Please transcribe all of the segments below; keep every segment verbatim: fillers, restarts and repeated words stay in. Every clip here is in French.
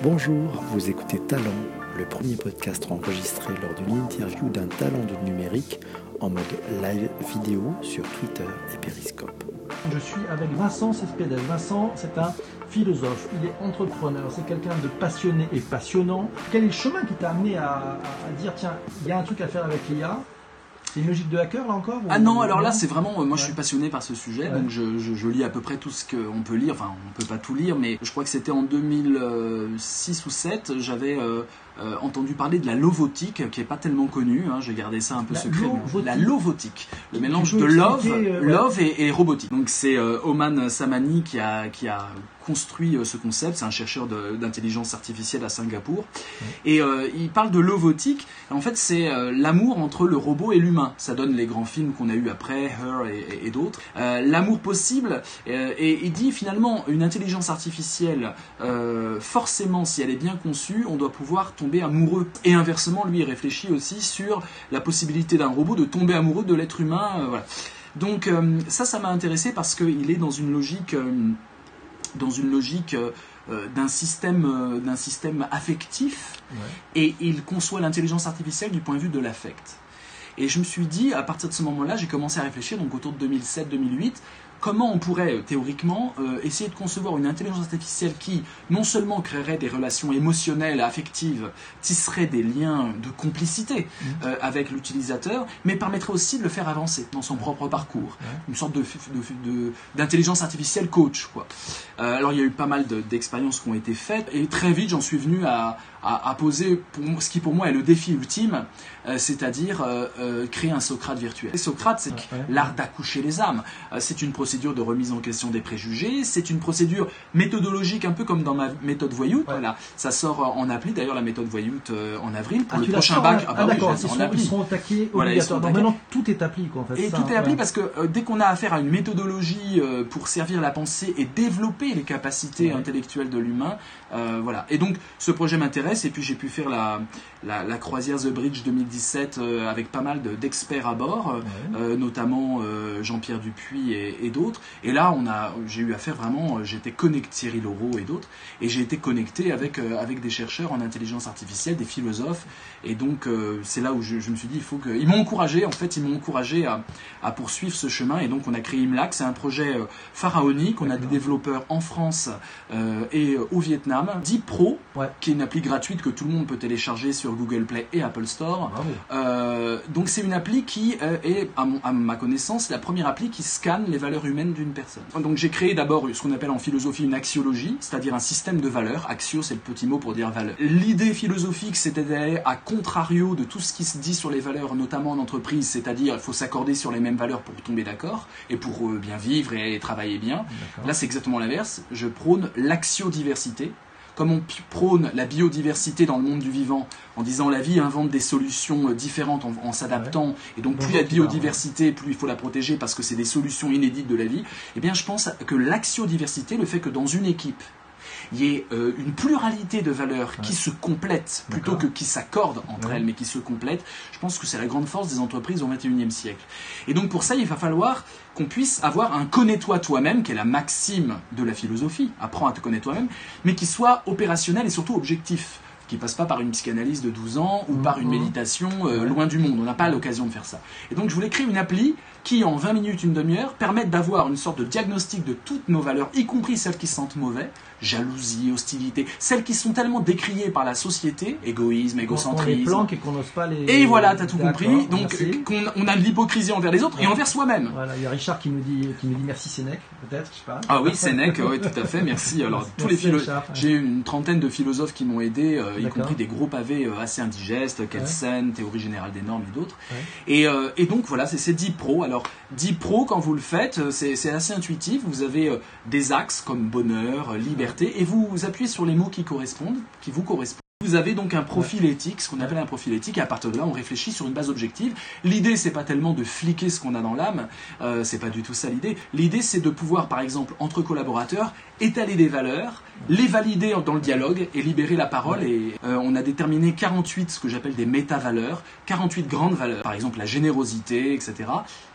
Bonjour, vous écoutez Talent, le premier podcast enregistré lors d'une interview d'un talent du numérique en mode live vidéo sur Twitter et Periscope. Je suis avec Vincent Cespedes. Vincent, c'est un philosophe, il est entrepreneur, c'est quelqu'un de passionné et passionnant. Quel est le chemin qui t'a amené à, à, à dire, tiens, il y a un truc à faire avec l'I A? C'est une logique de hacker là encore ou... Ah non, alors là c'est vraiment, moi ouais. je suis passionné par ce sujet, ouais. donc je, je, je lis à peu près tout ce qu'on peut lire, enfin on peut pas tout lire, mais je crois que c'était en deux mille six ou deux mille sept, j'avais euh, euh, entendu parler de la lovotique, qui est pas tellement connue, hein, j'ai gardé ça un peu la secret. Lovotique. La lovotique, le mélange de love, euh, love ouais. et, et robotique. Donc c'est euh, Oman Samani qui a, qui a construit euh, ce concept, c'est un chercheur de, d'intelligence artificielle à Singapour, ouais. et euh, il parle de lovotique, en fait c'est euh, l'amour entre le robot et l'humain. Ça donne les grands films qu'on a eu après, Her et, et, et d'autres. Euh, l'amour possible, euh, et il dit finalement une intelligence artificielle, euh, forcément si elle est bien conçue, on doit pouvoir tomber amoureux. Et inversement, lui il réfléchit aussi sur la possibilité d'un robot de tomber amoureux de l'être humain. Euh, voilà. Donc euh, ça, ça m'a intéressé parce qu'il est dans une logique... Euh, dans une logique euh, d'un système, euh, d'un système affectif, ouais. et il conçoit l'intelligence artificielle du point de vue de l'affect. Et je me suis dit, à partir de ce moment-là, j'ai commencé à réfléchir, donc autour de deux mille sept deux mille huit, comment on pourrait, théoriquement, euh, essayer de concevoir une intelligence artificielle qui, non seulement créerait des relations émotionnelles, affectives, tisserait des liens de complicité mmh. euh, avec l'utilisateur, mais permettrait aussi de le faire avancer dans son propre parcours. Ouais. Une sorte de, de, de, d'intelligence artificielle coach, quoi. Euh, alors, il y a eu pas mal de, d'expériences qui ont été faites, et très vite, j'en suis venu à, à, à poser pour, ce qui, pour moi, est le défi ultime, euh, c'est-à-dire euh, euh, créer un Socrate virtuel. Et Socrate, c'est ouais, ouais. l'art d'accoucher les âmes. Euh, c'est une procédure de remise en question des préjugés, c'est une procédure méthodologique un peu comme dans ma méthode Voyout, ouais. voilà. Ça sort en appli, d'ailleurs la méthode Voyout euh, en avril, pour ah, le prochain bac. Ah, ah bah d'accord, oui, ils, sont, ils seront attaqués voilà, obligatoirement. Maintenant tout est appli quoi, en fait. Et ça, tout est appli ouais. parce que euh, dès qu'on a affaire à une méthodologie euh, pour servir la pensée et développer les capacités ouais. intellectuelles de l'humain, euh, voilà. Et donc ce projet m'intéresse, et puis j'ai pu faire la, la, la croisière The Bridge deux mille dix-sept euh, avec pas mal de, d'experts à bord, ouais. euh, notamment euh, Jean-Pierre Dupuis et, et d'autres. Et là on a j'ai eu affaire vraiment, j'étais connecté, Thierry Laureau et d'autres, et j'ai été connecté avec, euh, avec des chercheurs en intelligence artificielle, des philosophes, et donc euh, c'est là où je, je me suis dit, il faut que... Ils m'ont encouragé, en fait, ils m'ont encouragé à, à poursuivre ce chemin, et donc on a créé Imlac, c'est un projet euh, pharaonique, on a des développeurs en France euh, et euh, au Vietnam, Deep Pro, ouais. qui est une appli gratuite que tout le monde peut télécharger sur Google Play et Apple Store. Euh, donc c'est une appli qui euh, est, à, mon, à ma connaissance, la première appli qui scanne les valeurs humaines d'une personne. Donc j'ai créé d'abord ce qu'on appelle en philosophie une axiologie, c'est-à-dire un système de valeurs. Axio, c'est le petit mot pour dire valeur. L'idée philosophique, c'était d'aller à contrario de tout ce qui se dit sur les valeurs, notamment en entreprise, c'est-à-dire il faut s'accorder sur les mêmes valeurs pour tomber d'accord et pour euh, bien vivre et travailler bien. D'accord. Là, c'est exactement l'inverse. Je prône l'axiodiversité. Comme on prône la biodiversité dans le monde du vivant, en disant la vie invente des solutions différentes en, en s'adaptant, ouais. et donc plus il y a de biodiversité, plus il faut la protéger parce que c'est des solutions inédites de la vie, eh bien je pense que l'axiodiversité, le fait que dans une équipe, il y ait euh, une pluralité de valeurs ouais. qui se complètent plutôt D'accord. que qui s'accordent entre ouais. elles, mais qui se complètent. Je pense que c'est la grande force des entreprises au vingt et unième siècle. Et donc pour ça, il va falloir qu'on puisse avoir un connais-toi toi-même, qui est la maxime de la philosophie, apprends à te connaître toi-même, mais qui soit opérationnel et surtout objectif, qui passe pas par une psychanalyse de douze ans ou mmh, par une mmh. méditation euh, ouais. loin du monde. On n'a pas l'occasion de faire ça. Et donc je voulais créer une appli qui, en vingt minutes, une demi-heure, permette d'avoir une sorte de diagnostic de toutes nos valeurs, y compris celles qui se sentent mauvais, jalousie, hostilité, celles qui sont tellement décriées par la société, égoïsme, égocentrisme. On les planque et qu'on n'ose pas les... Et voilà, t'as tout compris. Donc, qu'on, on a de l'hypocrisie envers les autres ouais. et envers soi-même. Voilà, il y a Richard qui nous dit, qui nous dit merci Sénèque, peut-être, je sais pas. Ah oui, Sénèque, oui, tout à fait, merci. Alors, merci tous les philo- Richard, ouais. J'ai une trentaine de philosophes qui m'ont aidé, euh, y compris des gros pavés euh, assez indigestes, Kelsen, ouais. Théorie générale des normes et d'autres. Ouais. Et, euh, et donc, voilà, c'est, c'est Deep Pro. Alors, Deep Pro, quand vous le faites, c'est, c'est assez intuitif. Vous avez euh, des axes comme bonheur, liberté, et vous, vous appuyez sur les mots qui correspondent, qui vous correspondent. Vous avez donc un profil éthique, ce qu'on appelle un profil éthique, et à partir de là, on réfléchit sur une base objective. L'idée, c'est pas tellement de fliquer ce qu'on a dans l'âme, euh, c'est pas du tout ça l'idée. L'idée, c'est de pouvoir, par exemple, entre collaborateurs, étaler des valeurs, les valider dans le dialogue et libérer la parole. Et euh, on a déterminé quarante-huit, ce que j'appelle des méta-valeurs, quarante-huit grandes valeurs, par exemple la générosité, et cetera.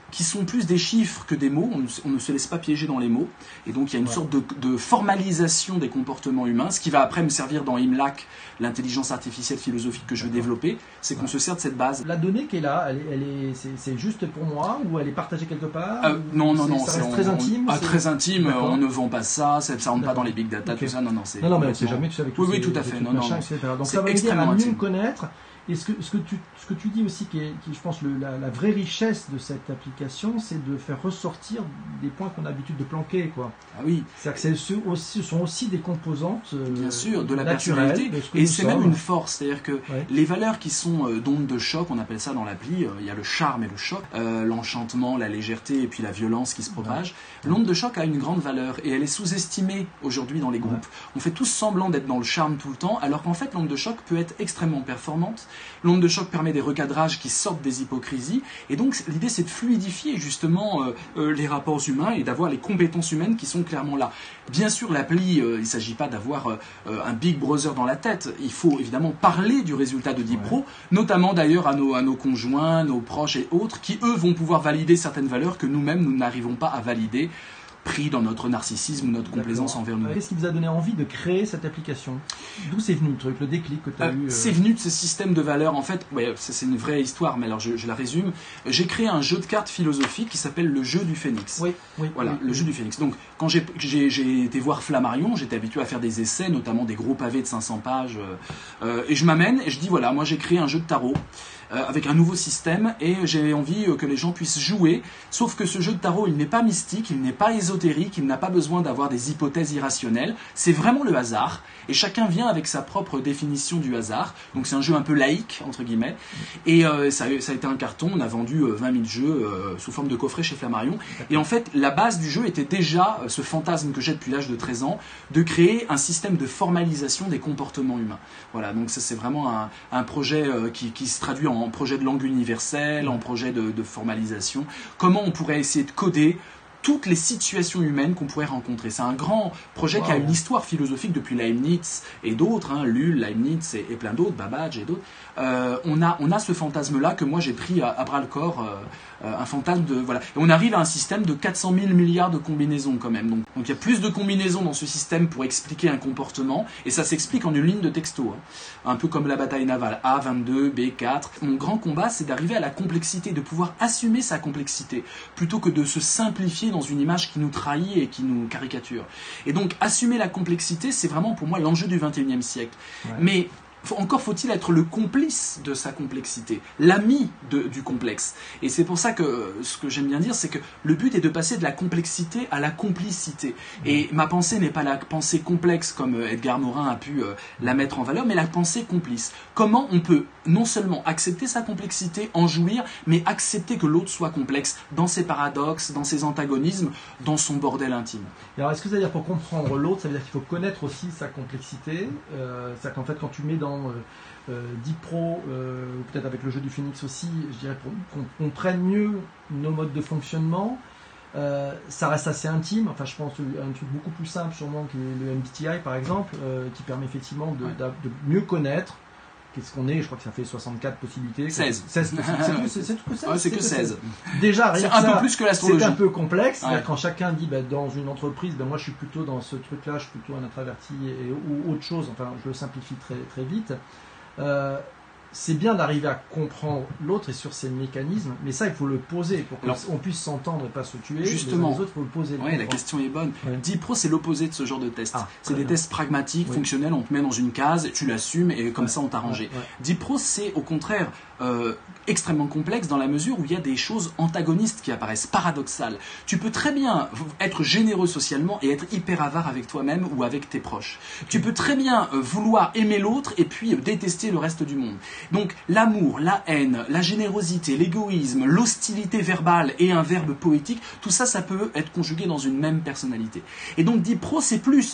qui sont plus des chiffres que des mots. On ne, on ne se laisse pas piéger dans les mots. Et donc, il y a une ouais. sorte de, de formalisation des comportements humains, ce qui va après me servir dans IMLAC, l'intelligence artificielle philosophique que je veux développer, c'est qu'on ouais. se sert de cette base. La donnée qui est là, elle est, elle est, c'est, c'est juste pour moi ou elle est partagée quelque part euh, Non, non, non. Ça c'est reste on, très intime. On, ah, très intime. On ne vend pas ça. Ça ne rentre pas dans les big data, okay. tout ça. Non, non. C'est non, non, mais c'est jamais tu sais avec oui, tous oui, ces, tout à fait. Non, machin, non. et cetera. Donc ça va aider à mieux me connaître. Et ce que, ce, que tu, ce que tu dis aussi, qui est, qui, je pense, le, la, la vraie richesse de cette application, c'est de faire ressortir des points qu'on a l'habitude de planquer, quoi. Ah oui. C'est-à-dire que c'est aussi, ce sont aussi des composantes euh, bien sûr, de la personnalité. De et c'est sommes. Même une force. C'est-à-dire que ouais. les valeurs qui sont euh, d'onde de choc, on appelle ça dans l'appli, euh, il y a le charme et le choc, euh, l'enchantement, la légèreté et puis la violence qui se propage. Ouais. L'onde de choc a une grande valeur et elle est sous-estimée aujourd'hui dans les groupes. Ouais. On fait tous semblant d'être dans le charme tout le temps, alors qu'en fait, l'onde de choc peut être extrêmement performante. L'onde de choc permet des recadrages qui sortent des hypocrisies. Et donc, l'idée, c'est de fluidifier justement euh, euh, les rapports humains et d'avoir les compétences humaines qui sont clairement là. Bien sûr, l'appli, euh, il ne s'agit pas d'avoir euh, un Big Brother dans la tête. Il faut évidemment parler du résultat de Dipro, ouais. notamment d'ailleurs à nos, à nos conjoints, nos proches et autres, qui eux vont pouvoir valider certaines valeurs que nous-mêmes, nous n'arrivons pas à valider, pris dans notre narcissisme ou notre complaisance D'accord. envers nous. Qu'est-ce qui vous a donné envie de créer cette application ? D'où c'est venu le truc, le déclic que tu as euh, eu euh... C'est venu de ce système de valeurs. En fait, ouais, c'est une vraie histoire, mais alors je, je la résume. J'ai créé un jeu de cartes philosophique qui s'appelle le jeu du Phénix. Oui, oui. Voilà, oui, le oui. jeu du Phénix. Donc, quand j'ai, j'ai, j'ai été voir Flammarion, j'étais habitué à faire des essais, notamment des gros pavés de cinq cents pages. Euh, et je m'amène et je dis voilà, moi j'ai créé un jeu de tarot. Euh, avec un nouveau système et j'ai envie euh, que les gens puissent jouer, sauf que ce jeu de tarot il n'est pas mystique, il n'est pas ésotérique, il n'a pas besoin d'avoir des hypothèses irrationnelles, c'est vraiment le hasard et chacun vient avec sa propre définition du hasard, donc c'est un jeu un peu laïque entre guillemets et euh, ça, a, ça a été un carton, on a vendu euh, vingt mille jeux euh, sous forme de coffret chez Flammarion et en fait la base du jeu était déjà euh, ce fantasme que j'ai depuis l'âge de treize ans de créer un système de formalisation des comportements humains. Voilà, donc ça c'est vraiment un, un projet euh, qui, qui se traduit en en projet de langue universelle, en projet de, de formalisation. Comment on pourrait essayer de coder toutes les situations humaines qu'on pourrait rencontrer. C'est un grand projet wow. qui a une histoire philosophique depuis Leibniz et d'autres, hein, Lull, Leibniz et, et plein d'autres, Babbage et d'autres. Euh, on a, on a ce fantasme-là que moi j'ai pris à, à bras le corps, euh, euh, un fantasme de voilà. Et on arrive à un système de quatre cent mille milliards de combinaisons quand même. Donc, donc il y a plus de combinaisons dans ce système pour expliquer un comportement et ça s'explique en une ligne de texto, hein. Un peu comme la bataille navale A vingt-deux, B quatre. Mon grand combat, c'est d'arriver à la complexité, de pouvoir assumer sa complexité plutôt que de se simplifier dans une image qui nous trahit et qui nous caricature. Et donc assumer la complexité, c'est vraiment pour moi l'enjeu du vingt et unième siècle. Ouais. Mais encore faut-il être le complice de sa complexité, l'ami de, du complexe. Et c'est pour ça que ce que j'aime bien dire, c'est que le but est de passer de la complexité à la complicité. Et ma pensée n'est pas la pensée complexe comme Edgar Morin a pu euh, la mettre en valeur, mais la pensée complice. Comment on peut non seulement accepter sa complexité, en jouir, mais accepter que l'autre soit complexe dans ses paradoxes, dans ses antagonismes, dans son bordel intime. Et alors, est-ce que ça veut dire pour comprendre l'autre, ça veut dire qu'il faut connaître aussi sa complexité, euh, c'est-à-dire qu'en fait, quand tu mets dans Euh, euh, Dipro, euh, peut-être avec le jeu du Phénix aussi, je dirais pour qu'on comprenne mieux nos modes de fonctionnement, euh, ça reste assez intime. Enfin, je pense à un truc beaucoup plus simple sûrement qui est le M B T I par exemple, euh, qui permet effectivement de, ouais. de, de mieux connaître qu'est-ce qu'on est. Je crois que ça fait soixante-quatre possibilités. seize. seize c'est, tout, c'est, c'est tout que seize. Ouais, c'est, c'est que seize. Déjà, rien c'est un ça, peu plus que l'astrologie. C'est un peu complexe. Ouais. Quand chacun dit bah, dans une entreprise, bah, moi je suis plutôt dans ce truc-là, je suis plutôt un introverti et, ou autre chose. Enfin, je le simplifie très, très vite. Euh, c'est bien d'arriver à comprendre l'autre et sur ses mécanismes, mais ça il faut le poser pour qu'on puisse s'entendre et pas se tuer. Justement, les autres, il faut le poser. Oui, la question est bonne. Ouais. Dipro, c'est l'opposé de ce genre de test. Ah, c'est des bien. tests pragmatiques, oui. fonctionnels, on te met dans une case, tu l'assumes et comme ouais. ça on t'a rangé. Ouais, ouais. Dipro, c'est au contraire euh, extrêmement complexe dans la mesure où il y a des choses antagonistes qui apparaissent, paradoxales. Tu peux très bien être généreux socialement et être hyper avare avec toi-même ou avec tes proches. Okay. Tu peux très bien euh, vouloir aimer l'autre et puis euh, détester le reste du monde. Donc l'amour, la haine, la générosité, l'égoïsme, l'hostilité verbale et un verbe poétique, tout ça, ça peut être conjugué dans une même personnalité. Et donc Dipro, c'est plus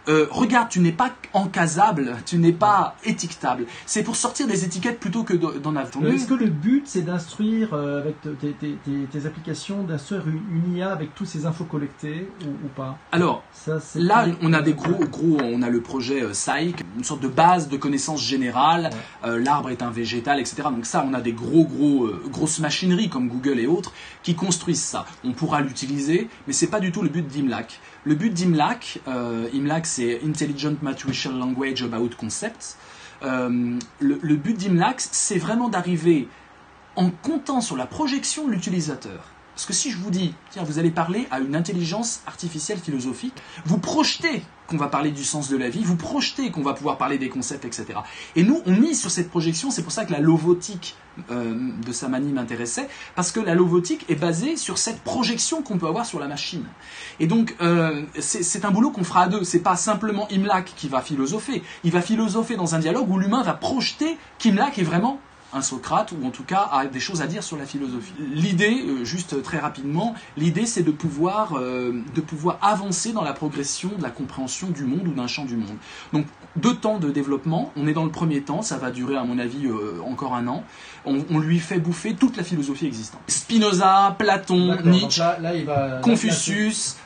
euh, regarde, tu n'es pas encasable, tu n'es pas étiquetable. C'est pour sortir des étiquettes plutôt que d'en avoir. Euh, Est-ce que le but, c'est d'instruire euh, avec tes, tes, tes, tes applications, d'instruire une, une I A avec tous ces infos collectées ou, ou pas? Alors, ça, là, on a des gros, gros, on a le projet euh, S A I C, une sorte de base de connaissances générales. Ouais. Euh, l'arbre est un végétal, et cetera. Donc ça, on a des gros, gros, euh, grosses machineries comme Google et autres qui construisent ça. On pourra l'utiliser, mais c'est pas du tout le but d'Imlac. Le but d'Imlac, euh, Imlac, c'est Intelligent Matricial Language About Concepts. Euh, le, le but d'Imlac, c'est vraiment d'arriver en comptant sur la projection de l'utilisateur. Parce que si je vous dis, tiens, vous allez parler à une intelligence artificielle philosophique, vous projetez qu'on va parler du sens de la vie, vous projetez qu'on va pouvoir parler des concepts, et cetera. Et nous, on mise sur cette projection, c'est pour ça que la lovotique euh, de Samani m'intéressait, parce que la lovotique est basée sur cette projection qu'on peut avoir sur la machine. Et donc, euh, c'est, c'est un boulot qu'on fera à deux, c'est pas simplement Imlac qui va philosopher, il va philosopher dans un dialogue où l'humain va projeter qu'Imlac est vraiment un Socrate, ou en tout cas a des choses à dire sur la philosophie. L'idée, euh, juste très rapidement, l'idée c'est de pouvoir, euh, de pouvoir avancer dans la progression de la compréhension du monde ou d'un champ du monde. Donc, deux temps de développement, on est dans le premier temps, ça va durer à mon avis euh, encore un an, on, on lui fait bouffer toute la philosophie existante. Spinoza, Platon, D'accord, Nietzsche, là, là, il va, Confucius...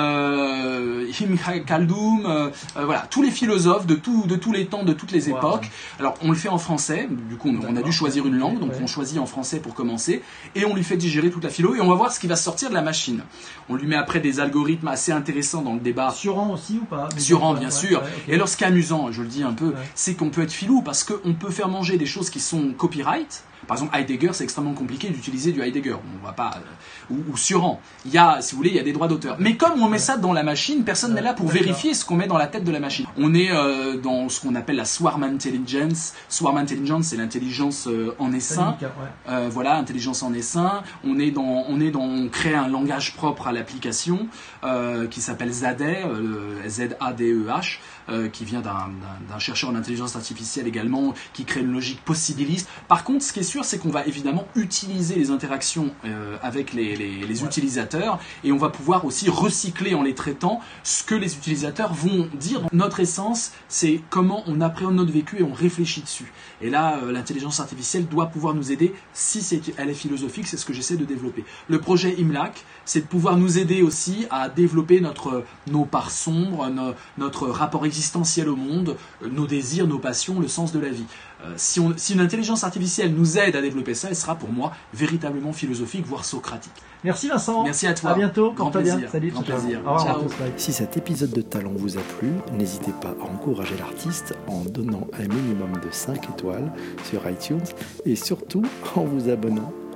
Euh, Ibn Khaldun, euh, euh, voilà, tous les philosophes de, tout, de tous les temps, de toutes les époques. Wow. Alors, on le fait en français, du coup, on, on a dû choisir une langue, donc ouais. on choisit en français pour commencer, et on lui fait digérer toute la philo, et on va voir ce qui va sortir de la machine. On lui met après des algorithmes assez intéressants dans le débat. Suran aussi ou pas? Suran, bien ouais, sûr. Ouais, okay. Et alors, ce qui est amusant, je le dis un peu, ouais. c'est qu'on peut être filou, parce qu'on peut faire manger des choses qui sont copyright. Par exemple, Heidegger, c'est extrêmement compliqué d'utiliser du Heidegger. On va pas, euh, ou, ou Suran. Il y a, si vous voulez, il y a des droits d'auteur. Mais comme on met ça dans la machine, personne n'est là pour vérifier ce qu'on met dans la tête de la machine. On est euh, dans ce qu'on appelle la Swarm Intelligence. Swarm Intelligence, c'est l'intelligence euh, en essaim. Ouais. Euh, voilà, intelligence en essaim. On est dans, on est dans, on crée un langage propre à l'application euh, qui s'appelle Zade, euh, Z A D E H, euh, qui vient d'un, d'un, d'un chercheur en intelligence artificielle également, qui crée une logique possibiliste. Par contre, ce qui est sûr, c'est qu'on va évidemment utiliser les interactions euh, avec les, les, les ouais. utilisateurs, et on va pouvoir aussi recycler en les traitant ce que les utilisateurs vont dire. Notre essence, c'est comment on appréhende notre vécu et on réfléchit dessus. Et là, euh, l'intelligence artificielle doit pouvoir nous aider si c'est, elle est philosophique, c'est ce que j'essaie de développer. Le projet Imlac, c'est de pouvoir nous aider aussi à développer notre, nos parts sombres, nos, notre rapport existentiel au monde, nos désirs, nos passions, le sens de la vie. Euh, si, on, si une intelligence artificielle nous aide à développer ça, elle sera pour moi véritablement philosophique, voire socratique. Merci Vincent. Merci à toi. À bientôt. Grand plaisir. Bien. Salut. Grand plaisir. Au revoir. Ciao. Si cet épisode de Talent vous a plu, n'hésitez pas à encourager l'artiste en donnant un minimum de cinq étoiles sur iTunes et surtout en vous abonnant.